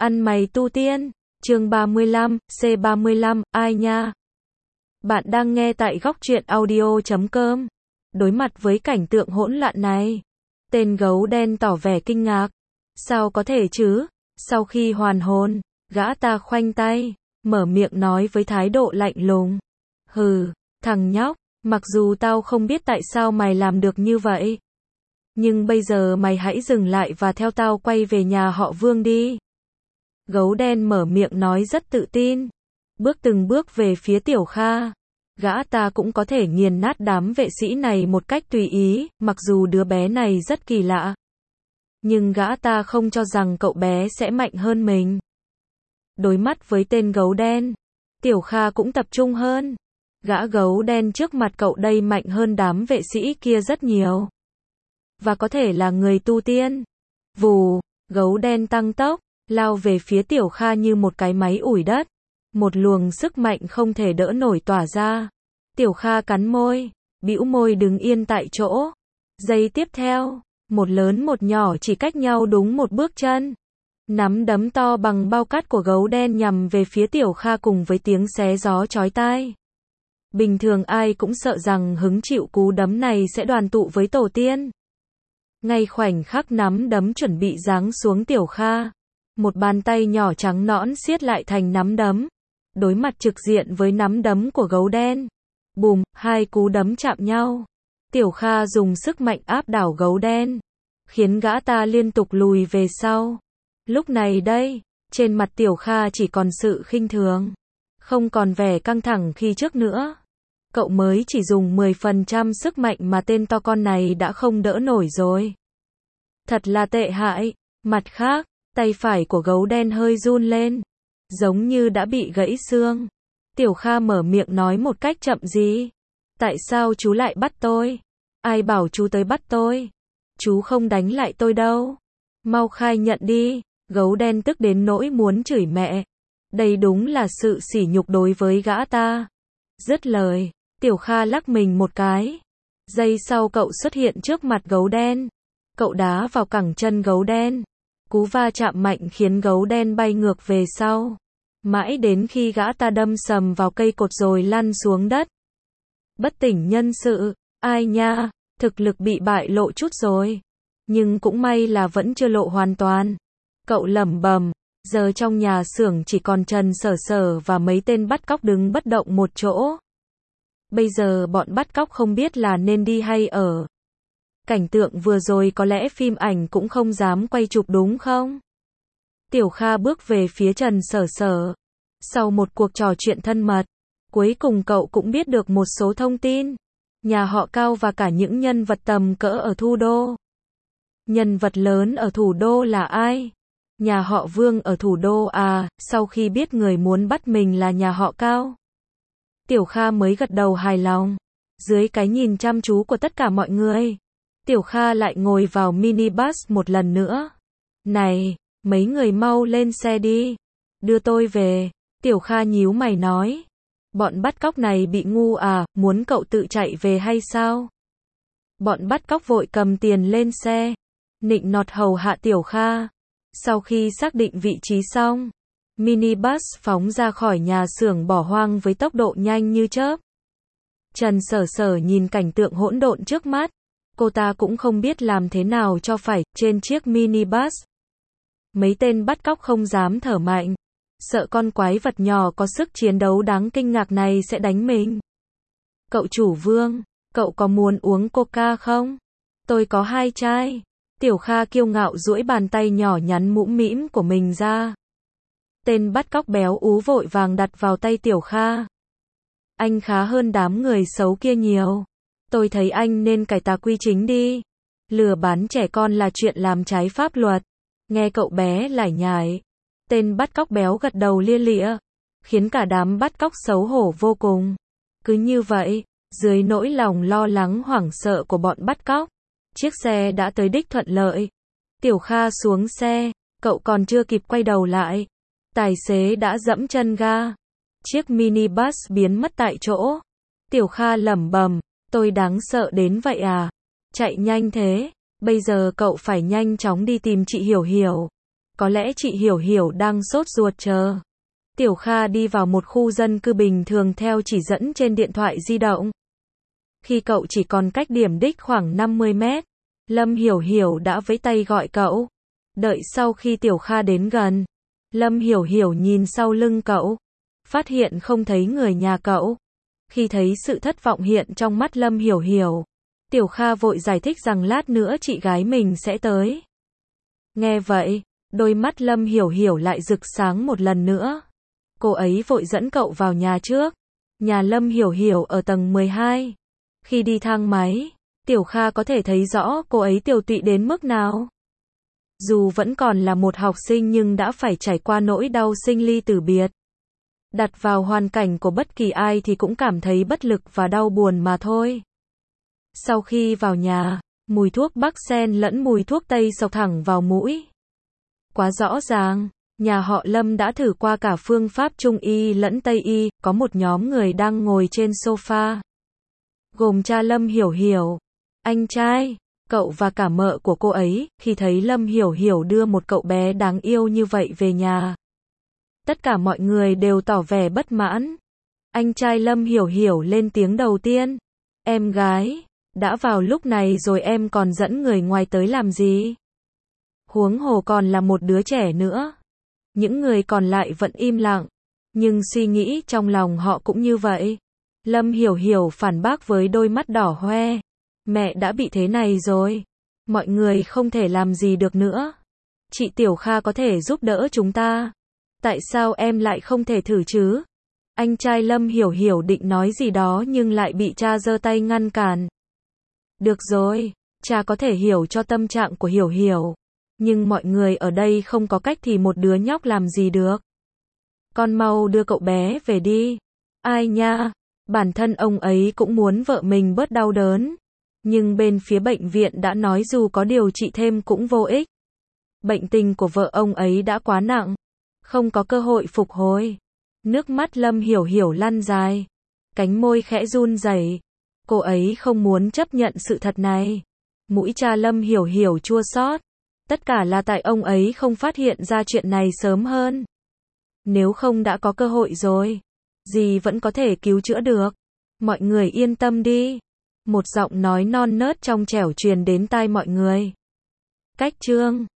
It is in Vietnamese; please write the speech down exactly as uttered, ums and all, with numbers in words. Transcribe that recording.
Ăn mày tu tiên, chương ba mươi lăm, C ba mươi lăm, ai nha? Bạn đang nghe tại góc truyện audio chấm com. Đối mặt với cảnh tượng hỗn loạn này, tên gấu đen tỏ vẻ kinh ngạc. Sao có thể chứ? Sau khi hoàn hồn, gã ta khoanh tay, mở miệng nói với thái độ lạnh lùng. Hừ, thằng nhóc, mặc dù tao không biết tại sao mày làm được như vậy, nhưng bây giờ mày hãy dừng lại và theo tao quay về nhà họ Vương đi. Gấu đen mở miệng nói rất tự tin, bước từng bước về phía Tiểu Kha. Gã ta cũng có thể nghiền nát đám vệ sĩ này một cách tùy ý, mặc dù đứa bé này rất kỳ lạ. Nhưng gã ta không cho rằng cậu bé sẽ mạnh hơn mình. Đối mắt với tên gấu đen, Tiểu Kha cũng tập trung hơn. Gã gấu đen trước mặt cậu đây mạnh hơn đám vệ sĩ kia rất nhiều. Và có thể là người tu tiên. Vù, gấu đen tăng tốc, lao về phía Tiểu Kha như một cái máy ủi đất. Một luồng sức mạnh không thể đỡ nổi tỏa ra. Tiểu Kha cắn môi, bĩu môi đứng yên tại chỗ. Giây tiếp theo, một lớn một nhỏ chỉ cách nhau đúng một bước chân. Nắm đấm to bằng bao cát của gấu đen nhằm về phía Tiểu Kha cùng với tiếng xé gió chói tai. Bình thường ai cũng sợ rằng hứng chịu cú đấm này sẽ đoàn tụ với tổ tiên. Ngay khoảnh khắc nắm đấm chuẩn bị giáng xuống Tiểu Kha, một bàn tay nhỏ trắng nõn siết lại thành nắm đấm, đối mặt trực diện với nắm đấm của gấu đen. Bùm, hai cú đấm chạm nhau. Tiểu Kha dùng sức mạnh áp đảo gấu đen, khiến gã ta liên tục lùi về sau. Lúc này đây, trên mặt Tiểu Kha chỉ còn sự khinh thường, không còn vẻ căng thẳng khi trước nữa. Cậu mới chỉ dùng mười phần trăm sức mạnh mà tên to con này đã không đỡ nổi rồi. Thật là tệ hại. Mặt khác, tay phải của gấu đen hơi run lên, giống như đã bị gãy xương. Tiểu Kha mở miệng nói một cách chậm rãi. Tại sao chú lại bắt tôi? Ai bảo chú tới bắt tôi? Chú không đánh lại tôi đâu. Mau khai nhận đi. Gấu đen tức đến nỗi muốn chửi mẹ. Đây đúng là sự sỉ nhục đối với gã ta. Dứt lời, Tiểu Kha lắc mình một cái. Giây sau cậu xuất hiện trước mặt gấu đen. Cậu đá vào cẳng chân gấu đen. Cú va chạm mạnh khiến gấu đen bay ngược về sau. Mãi đến khi gã ta đâm sầm vào cây cột rồi lăn xuống đất. Bất tỉnh nhân sự, ai nha, thực lực bị bại lộ chút rồi. Nhưng cũng may là vẫn chưa lộ hoàn toàn. Cậu lẩm bẩm, giờ trong nhà xưởng chỉ còn Trần Sở Sở và mấy tên bắt cóc đứng bất động một chỗ. Bây giờ bọn bắt cóc không biết là nên đi hay ở. Cảnh tượng vừa rồi có lẽ phim ảnh cũng không dám quay chụp đúng không? Tiểu Kha bước về phía Trần Sở Sở. Sau một cuộc trò chuyện thân mật, cuối cùng cậu cũng biết được một số thông tin. Nhà họ Cao và cả những nhân vật tầm cỡ ở thủ đô. Nhân vật lớn ở thủ đô là ai? Nhà họ Vương ở thủ đô à, sau khi biết người muốn bắt mình là nhà họ Cao. Tiểu Kha mới gật đầu hài lòng. Dưới cái nhìn chăm chú của tất cả mọi người, Tiểu Kha lại ngồi vào minibus một lần nữa. Này, mấy người mau lên xe đi. Đưa tôi về. Tiểu Kha nhíu mày nói. Bọn bắt cóc này bị ngu à, muốn cậu tự chạy về hay sao? Bọn bắt cóc vội cầm tiền lên xe, nịnh nọt hầu hạ Tiểu Kha. Sau khi xác định vị trí xong, minibus phóng ra khỏi nhà xưởng bỏ hoang với tốc độ nhanh như chớp. Trần Sở Sở nhìn cảnh tượng hỗn độn trước mắt. Cô ta cũng không biết làm thế nào cho phải, trên chiếc minibus. Mấy tên bắt cóc không dám thở mạnh, sợ con quái vật nhỏ có sức chiến đấu đáng kinh ngạc này sẽ đánh mình. Cậu chủ Vương, cậu có muốn uống coca không? Tôi có hai chai. Tiểu Kha kiêu ngạo duỗi bàn tay nhỏ nhắn mũm mĩm của mình ra. Tên bắt cóc béo ú vội vàng đặt vào tay Tiểu Kha. Anh khá hơn đám người xấu kia nhiều. Tôi thấy anh nên cải tà quy chính đi. Lừa bán trẻ con là chuyện làm trái pháp luật. Nghe cậu bé lải nhải. Tên bắt cóc béo gật đầu lia lịa, khiến cả đám bắt cóc xấu hổ vô cùng. Cứ như vậy, dưới nỗi lòng lo lắng hoảng sợ của bọn bắt cóc, chiếc xe đã tới đích thuận lợi. Tiểu Kha xuống xe, cậu còn chưa kịp quay đầu lại. Tài xế đã dẫm chân ga. Chiếc minibus biến mất tại chỗ. Tiểu Kha lẩm bẩm, tôi đáng sợ đến vậy à? Chạy nhanh thế, bây giờ cậu phải nhanh chóng đi tìm chị Hiểu Hiểu. Có lẽ chị Hiểu Hiểu đang sốt ruột chờ. Tiểu Kha đi vào một khu dân cư bình thường theo chỉ dẫn trên điện thoại di động. Khi cậu chỉ còn cách điểm đích khoảng năm mươi mét, Lâm Hiểu Hiểu đã vẫy tay gọi cậu. Đợi sau khi Tiểu Kha đến gần, Lâm Hiểu Hiểu nhìn sau lưng cậu, phát hiện không thấy người nhà cậu. Khi thấy sự thất vọng hiện trong mắt Lâm Hiểu Hiểu, Tiểu Kha vội giải thích rằng lát nữa chị gái mình sẽ tới. Nghe vậy, đôi mắt Lâm Hiểu Hiểu lại rực sáng một lần nữa. Cô ấy vội dẫn cậu vào nhà trước. Nhà Lâm Hiểu Hiểu ở tầng mười hai. Khi đi thang máy, Tiểu Kha có thể thấy rõ cô ấy tiều tụy đến mức nào. Dù vẫn còn là một học sinh nhưng đã phải trải qua nỗi đau sinh ly tử biệt. Đặt vào hoàn cảnh của bất kỳ ai thì cũng cảm thấy bất lực và đau buồn mà thôi. Sau khi vào nhà, mùi thuốc Bắc Sen lẫn mùi thuốc Tây xộc thẳng vào mũi. Quá rõ ràng, nhà họ Lâm đã thử qua cả phương pháp Trung y lẫn Tây y, có một nhóm người đang ngồi trên sofa. Gồm cha Lâm Hiểu Hiểu, anh trai, cậu và cả mợ của cô ấy, khi thấy Lâm Hiểu Hiểu đưa một cậu bé đáng yêu như vậy về nhà. Tất cả mọi người đều tỏ vẻ bất mãn. Anh trai Lâm Hiểu Hiểu lên tiếng đầu tiên. Em gái, đã vào lúc này rồi em còn dẫn người ngoài tới làm gì? Huống hồ còn là một đứa trẻ nữa. Những người còn lại vẫn im lặng, nhưng suy nghĩ trong lòng họ cũng như vậy. Lâm Hiểu Hiểu phản bác với đôi mắt đỏ hoe. Mẹ đã bị thế này rồi. Mọi người không thể làm gì được nữa. Chị Tiểu Kha có thể giúp đỡ chúng ta. Tại sao em lại không thể thử chứ? Anh trai Lâm Hiểu Hiểu định nói gì đó nhưng lại bị cha giơ tay ngăn cản. Được rồi, cha có thể hiểu cho tâm trạng của Hiểu Hiểu. Nhưng mọi người ở đây không có cách thì một đứa nhóc làm gì được. Con mau đưa cậu bé về đi. Ai nha, bản thân ông ấy cũng muốn vợ mình bớt đau đớn. Nhưng bên phía bệnh viện đã nói dù có điều trị thêm cũng vô ích. Bệnh tình của vợ ông ấy đã quá nặng, không có cơ hội phục hồi. Nước mắt Lâm Hiểu Hiểu lăn dài, cánh môi khẽ run rẩy. Cô ấy không muốn chấp nhận sự thật này. Mũi cha Lâm Hiểu Hiểu chua xót. Tất cả là tại ông ấy không phát hiện ra chuyện này sớm hơn. Nếu không đã có cơ hội rồi, dì vẫn có thể cứu chữa được. Mọi người yên tâm đi. Một giọng nói non nớt trong trẻo truyền đến tai mọi người. Cách chương